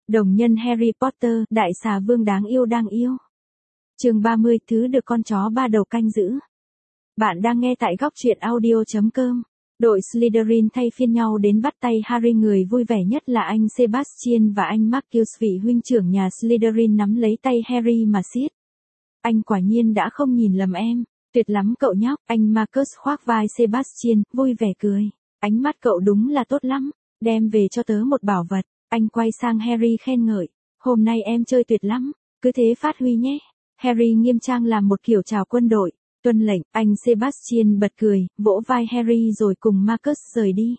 Đồng nhân Harry Potter, đại xà vương đáng yêu đang yêu. Chương 30, thứ được con chó ba đầu canh giữ. Bạn đang nghe tại góc truyện audio.com. Đội Slytherin thay phiên nhau đến bắt tay Harry, người vui vẻ nhất là anh Sebastian và anh Marcus, vị huynh trưởng nhà Slytherin, nắm lấy tay Harry mà siết. Anh quả nhiên đã không nhìn lầm em, tuyệt lắm cậu nhóc. Anh Marcus khoác vai Sebastian, vui vẻ cười. Ánh mắt cậu đúng là tốt lắm, đem về cho tớ một bảo vật. Anh quay sang Harry khen ngợi, hôm nay em chơi tuyệt lắm, cứ thế phát huy nhé. Harry nghiêm trang làm một kiểu chào quân đội, tuân lệnh. Anh Sebastian bật cười, vỗ vai Harry rồi cùng Marcus rời đi.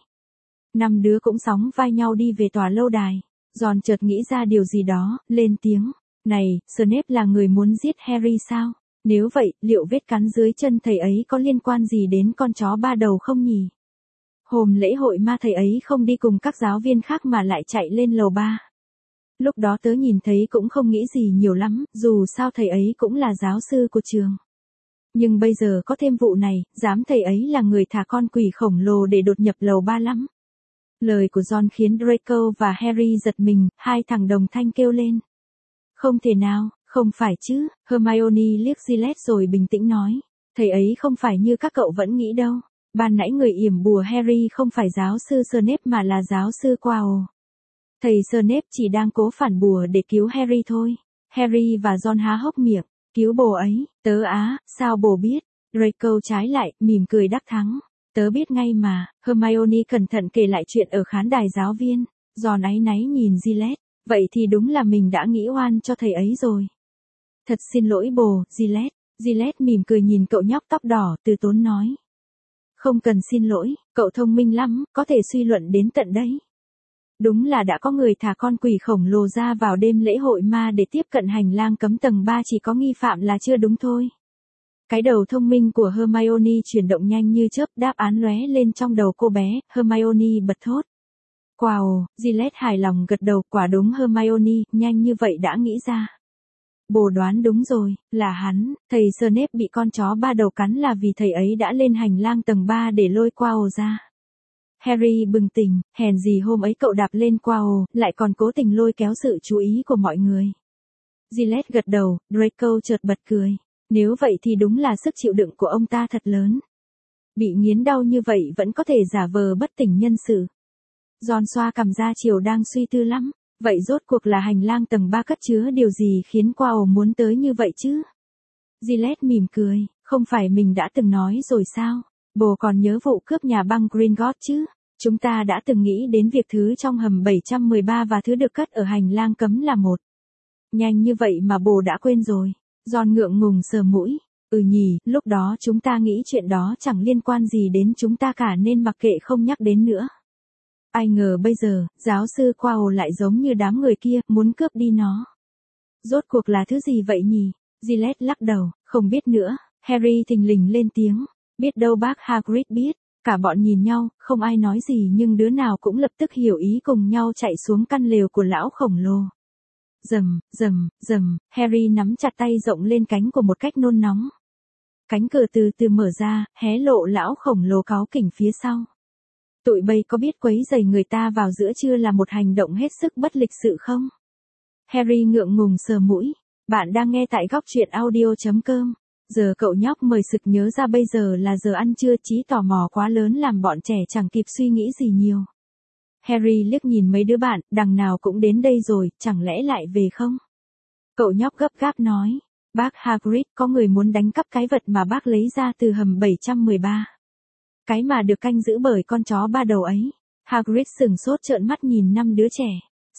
Năm đứa cũng sóng vai nhau đi về tòa lâu đài. Ron chợt nghĩ ra điều gì đó, lên tiếng, này, Snape là người muốn giết Harry sao? Nếu vậy, liệu vết cắn dưới chân thầy ấy có liên quan gì đến con chó ba đầu không nhỉ? Hôm lễ hội ma thầy ấy không đi cùng các giáo viên khác mà lại chạy lên lầu 3. Lúc đó tớ nhìn thấy cũng không nghĩ gì nhiều lắm, dù sao thầy ấy cũng là giáo sư của trường. Nhưng bây giờ có thêm vụ này, dám thầy ấy là người thả con quỷ khổng lồ để đột nhập lầu 3 lắm. Lời của Ron khiến Draco và Harry giật mình, hai thằng đồng thanh kêu lên. Không thể nào, không phải chứ. Hermione liếc Gillette rồi bình tĩnh nói, thầy ấy không phải như các cậu vẫn nghĩ đâu. Ban nãy người yểm bùa Harry không phải giáo sư Snape mà là giáo sư Quirrell. Thầy Snape chỉ đang cố phản bùa để cứu Harry thôi. Harry và Ron há hốc miệng, cứu bồ ấy, tớ á, sao bồ biết? Draco trái lại, mỉm cười đắc thắng. Tớ biết ngay mà. Hermione cẩn thận kể lại chuyện ở khán đài giáo viên. Ron áy náy nhìn Gillette, vậy thì đúng là mình đã nghĩ oan cho thầy ấy rồi. Thật xin lỗi bồ, Gillette. Gillette mỉm cười nhìn cậu nhóc tóc đỏ, từ tốn nói. Không cần xin lỗi, cậu thông minh lắm, có thể suy luận đến tận đấy. Đúng là đã có người thả con quỷ khổng lồ ra vào đêm lễ hội ma để tiếp cận hành lang cấm tầng 3, chỉ có nghi phạm là chưa đúng thôi. Cái đầu thông minh của Hermione chuyển động nhanh như chớp, đáp án lóe lên trong đầu cô bé. Hermione bật thốt. Wow, Gillette hài lòng gật đầu, quả đúng Hermione, nhanh như vậy đã nghĩ ra. Bồ đoán đúng rồi, là hắn. Thầy Snape bị con chó ba đầu cắn là vì thầy ấy đã lên hành lang tầng 3 để lôi Quirrell ra. Harry bừng tỉnh, hèn gì hôm ấy cậu đạp lên Quirrell, lại còn cố tình lôi kéo sự chú ý của mọi người. Gillette gật đầu, Draco chợt bật cười. Nếu vậy thì đúng là sức chịu đựng của ông ta thật lớn. Bị nghiến đau như vậy vẫn có thể giả vờ bất tỉnh nhân sự. Ron xoa cằm ra chiều đang suy tư lắm. Vậy rốt cuộc là hành lang tầng 3 cất chứa điều gì khiến Quirrell muốn tới như vậy chứ? Gillette mỉm cười, không phải mình đã từng nói rồi sao? Bồ còn nhớ vụ cướp nhà băng Gringotts chứ? Chúng ta đã từng nghĩ đến việc thứ trong hầm 713 và thứ được cất ở hành lang cấm là một. Nhanh như vậy mà bồ đã quên rồi. Ron ngượng ngùng sờ mũi. Nhỉ, lúc đó chúng ta nghĩ chuyện đó chẳng liên quan gì đến chúng ta cả nên mặc kệ không nhắc đến nữa. Ai ngờ bây giờ, giáo sư Quirrell lại giống như đám người kia, muốn cướp đi nó. Rốt cuộc là thứ gì vậy nhỉ? Gillette lắc đầu, không biết nữa. Harry thình lình lên tiếng, biết đâu bác Hagrid biết. Cả bọn nhìn nhau, không ai nói gì nhưng đứa nào cũng lập tức hiểu ý, cùng nhau chạy xuống căn lều của lão khổng lồ. Rầm, rầm, rầm, Harry nắm chặt tay rộng lên cánh của một cách nôn nóng. Cánh cửa từ từ mở ra, hé lộ lão khổng lồ cáu kỉnh phía sau. Tụi bay có biết quấy rầy người ta vào giữa trưa là một hành động hết sức bất lịch sự không? Harry ngượng ngùng sờ mũi. Bạn đang nghe tại góc truyện audio.com. Giờ cậu nhóc mới sực nhớ ra bây giờ là giờ ăn trưa, trí tò mò quá lớn làm bọn trẻ chẳng kịp suy nghĩ gì nhiều. Harry liếc nhìn mấy đứa bạn, đằng nào cũng đến đây rồi, chẳng lẽ lại về không? Cậu nhóc gấp gáp nói. Bác Hagrid, có người muốn đánh cắp cái vật mà bác lấy ra từ hầm 713. Cái mà được canh giữ bởi con chó ba đầu ấy. Hagrid sửng sốt trợn mắt nhìn năm đứa trẻ.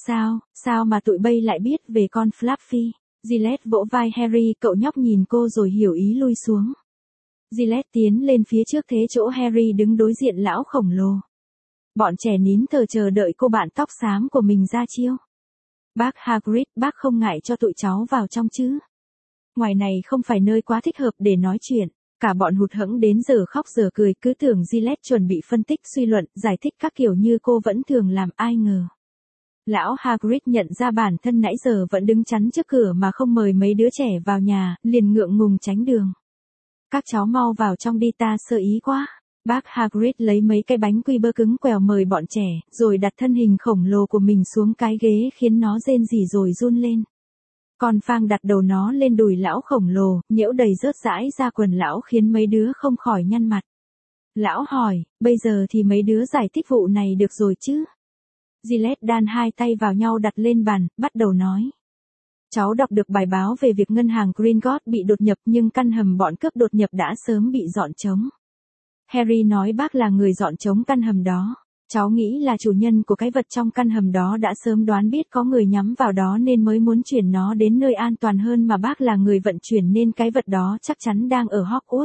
Sao mà tụi bay lại biết về con Fluffy? Gillette vỗ vai Harry, cậu nhóc nhìn cô rồi hiểu ý lui xuống. Gillette tiến lên phía trước thế chỗ Harry đứng đối diện lão khổng lồ. Bọn trẻ nín thở chờ đợi cô bạn tóc xám của mình ra chiêu. Bác Hagrid, bác không ngại cho tụi cháu vào trong chứ? Ngoài này không phải nơi quá thích hợp để nói chuyện. Cả bọn hụt hẫng đến giờ khóc giờ cười, cứ tưởng Gillette chuẩn bị phân tích suy luận, giải thích các kiểu như cô vẫn thường làm, ai ngờ. Lão Hagrid nhận ra bản thân nãy giờ vẫn đứng chắn trước cửa mà không mời mấy đứa trẻ vào nhà, liền ngượng ngùng tránh đường. Các cháu mau vào trong đi, ta sơ ý quá. Bác Hagrid lấy mấy cái bánh quy bơ cứng quèo mời bọn trẻ, rồi đặt thân hình khổng lồ của mình xuống cái ghế khiến nó rên rỉ rồi run lên. Còn Phang đặt đầu nó lên đùi lão khổng lồ, nhễu đầy rớt rãi ra quần lão khiến mấy đứa không khỏi nhăn mặt. Lão hỏi, bây giờ thì mấy đứa giải thích vụ này được rồi chứ? Gillette đan hai tay vào nhau đặt lên bàn, bắt đầu nói. Cháu đọc được bài báo về việc ngân hàng Gringotts bị đột nhập nhưng căn hầm bọn cướp đột nhập đã sớm bị dọn trống. Harry nói bác là người dọn trống căn hầm đó. Cháu nghĩ là chủ nhân của cái vật trong căn hầm đó đã sớm đoán biết có người nhắm vào đó nên mới muốn chuyển nó đến nơi an toàn hơn mà bác là người vận chuyển nên cái vật đó chắc chắn đang ở Hogwarts.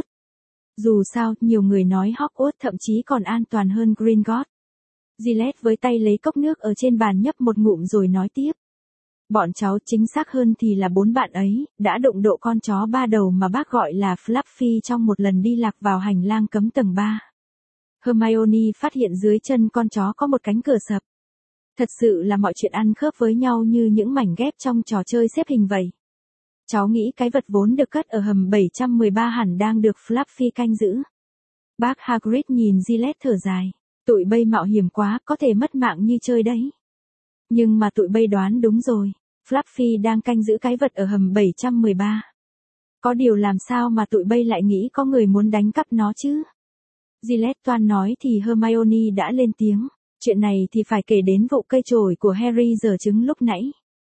Dù sao, nhiều người nói Hogwarts thậm chí còn an toàn hơn Gringotts. Gillette với tay lấy cốc nước ở trên bàn nhấp một ngụm rồi nói tiếp. Bọn cháu chính xác hơn thì là 4 bạn ấy, đã đụng độ con chó 3 đầu mà bác gọi là Fluffy trong một lần đi lạc vào hành lang cấm tầng 3. Hermione phát hiện dưới chân con chó có một cánh cửa sập. Thật sự là mọi chuyện ăn khớp với nhau như những mảnh ghép trong trò chơi xếp hình vậy. Cháu nghĩ cái vật vốn được cất ở hầm 713 hẳn đang được Fluffy canh giữ. Bác Hagrid nhìn Gillette thở dài. Tụi bay mạo hiểm quá, có thể mất mạng như chơi đấy. Nhưng mà tụi bay đoán đúng rồi. Fluffy đang canh giữ cái vật ở hầm 713. Có điều làm sao mà tụi bay lại nghĩ có người muốn đánh cắp nó chứ? Gillette toan nói thì Hermione đã lên tiếng. Chuyện này thì phải kể đến vụ cây chổi của Harry giở trứng lúc nãy.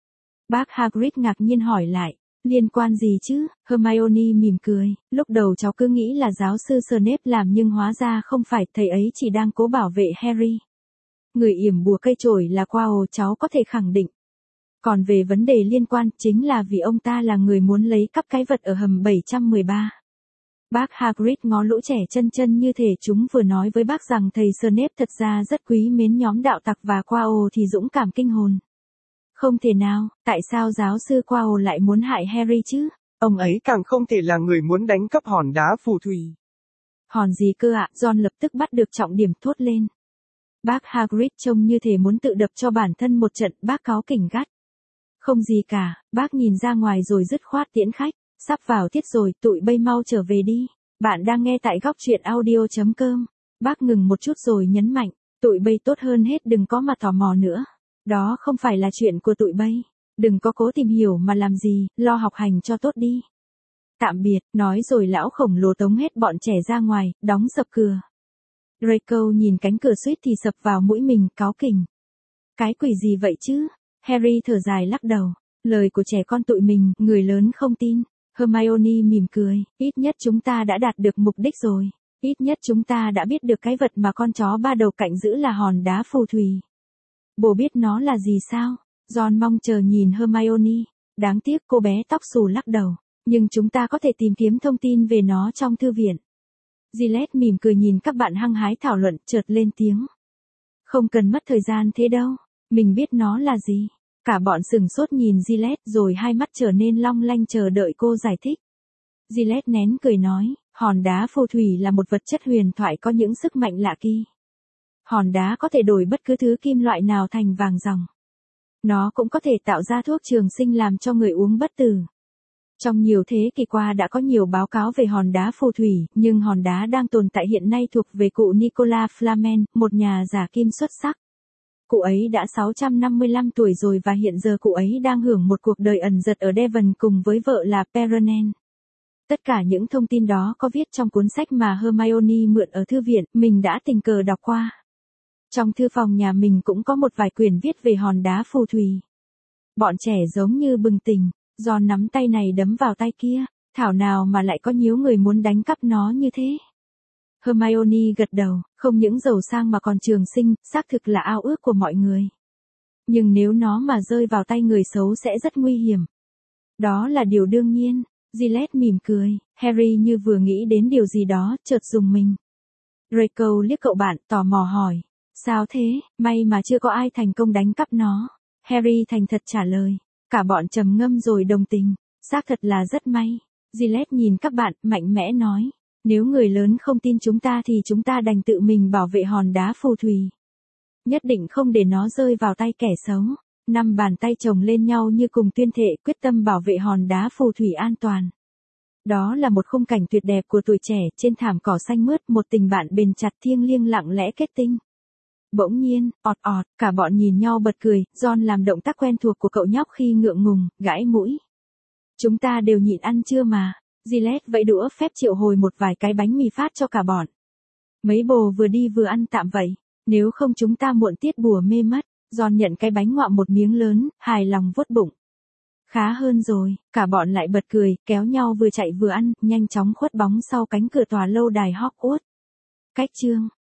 Bác Hagrid ngạc nhiên hỏi lại. Liên quan gì chứ? Hermione mỉm cười. Lúc đầu cháu cứ nghĩ là giáo sư Snape làm nhưng hóa ra không phải, thầy ấy chỉ đang cố bảo vệ Harry. Người yểm bùa cây chổi là Quirrell, cháu có thể khẳng định. Còn về vấn đề liên quan chính là vì ông ta là người muốn lấy cắp cái vật ở hầm 713. Bác Hagrid ngó lũ trẻ chân như thể chúng vừa nói với bác rằng thầy Snape thật ra rất quý mến nhóm đạo tặc và Quirrell thì dũng cảm kinh hồn. Không thể nào, tại sao giáo sư Quirrell lại muốn hại Harry chứ? Ông ấy càng không thể là người muốn đánh cắp hòn đá phù thủy. Hòn gì cơ ạ? Ron lập tức bắt được trọng điểm thốt lên. Bác Hagrid trông như thể muốn tự đập cho bản thân một trận, bác cáu kỉnh gắt. Không gì cả, bác nhìn ra ngoài rồi dứt khoát tiễn khách. Sắp vào tiết rồi, tụi bay mau trở về đi. Bạn đang nghe tại góc truyện audio.com. Bác ngừng một chút rồi nhấn mạnh, tụi bay tốt hơn hết đừng có mà tò mò nữa. Đó không phải là chuyện của tụi bay. Đừng có cố tìm hiểu mà làm gì, lo học hành cho tốt đi. Tạm biệt, nói rồi lão khổng lồ tống hết bọn trẻ ra ngoài, đóng sập cửa. Draco nhìn cánh cửa suýt thì sập vào mũi mình, cáu kỉnh. Cái quỷ gì vậy chứ? Harry thở dài lắc đầu. Lời của trẻ con tụi mình, người lớn không tin. Hermione mỉm cười, ít nhất chúng ta đã đạt được mục đích rồi. Ít nhất chúng ta đã biết được cái vật mà con chó 3 đầu cạnh giữ là hòn đá phù thủy. Bố biết nó là gì sao? Ron mong chờ nhìn Hermione. Đáng tiếc cô bé tóc xù lắc đầu. Nhưng chúng ta có thể tìm kiếm thông tin về nó trong thư viện. Gillette mỉm cười nhìn các bạn hăng hái thảo luận, chợt lên tiếng. Không cần mất thời gian thế đâu. Mình biết nó là gì. Cả bọn sừng sốt nhìn Gillette rồi hai mắt trở nên long lanh chờ đợi cô giải thích. Gillette nén cười nói, hòn đá phù thủy là một vật chất huyền thoại có những sức mạnh lạ kỳ. Hòn đá có thể đổi bất cứ thứ kim loại nào thành vàng ròng. Nó cũng có thể tạo ra thuốc trường sinh làm cho người uống bất tử. Trong nhiều thế kỷ qua đã có nhiều báo cáo về hòn đá phù thủy, nhưng hòn đá đang tồn tại hiện nay thuộc về cụ Nicolas Flamel, một nhà giả kim xuất sắc. Cụ ấy đã 655 tuổi rồi và hiện giờ cụ ấy đang hưởng một cuộc đời ẩn dật ở Devon cùng với vợ là Perenelle. Tất cả những thông tin đó có viết trong cuốn sách mà Hermione mượn ở thư viện, mình đã tình cờ đọc qua. Trong thư phòng nhà mình cũng có một vài quyển viết về hòn đá phù thủy. Bọn trẻ giống như bừng tỉnh, Ron nắm tay này đấm vào tay kia, thảo nào mà lại có nhiều người muốn đánh cắp nó như thế. Hermione gật đầu, không những giàu sang mà còn trường sinh, xác thực là ao ước của mọi người. Nhưng nếu nó mà rơi vào tay người xấu sẽ rất nguy hiểm. Đó là điều đương nhiên. Gillette mỉm cười, Harry như vừa nghĩ đến điều gì đó, chợt rùng mình. Draco liếc cậu bạn, tò mò hỏi. Sao thế, may mà chưa có ai thành công đánh cắp nó. Harry thành thật trả lời. Cả bọn trầm ngâm rồi đồng tình. Xác thật là rất may. Gillette nhìn các bạn, mạnh mẽ nói. Nếu người lớn không tin chúng ta thì chúng ta đành tự mình bảo vệ hòn đá phù thủy. Nhất định không để nó rơi vào tay kẻ xấu. 5 bàn tay chồng lên nhau như cùng tuyên thệ quyết tâm bảo vệ hòn đá phù thủy an toàn. Đó là một khung cảnh tuyệt đẹp của tuổi trẻ, trên thảm cỏ xanh mướt, một tình bạn bền chặt thiêng liêng lặng lẽ kết tinh. Bỗng nhiên, ọt ọt, cả bọn nhìn nhau bật cười, John làm động tác quen thuộc của cậu nhóc khi ngượng ngùng, gãi mũi. Chúng ta đều nhịn ăn chưa mà. Gillette vẫy đũa phép triệu hồi một vài cái bánh mì phát cho cả bọn. Mấy bồ vừa đi vừa ăn tạm vậy, nếu không chúng ta muộn tiết bùa mê mất. John nhận cái bánh ngoạm một miếng lớn, hài lòng vuốt bụng. Khá hơn rồi, cả bọn lại bật cười, kéo nhau vừa chạy vừa ăn, nhanh chóng khuất bóng sau cánh cửa tòa lâu đài Hogwarts. Cách chương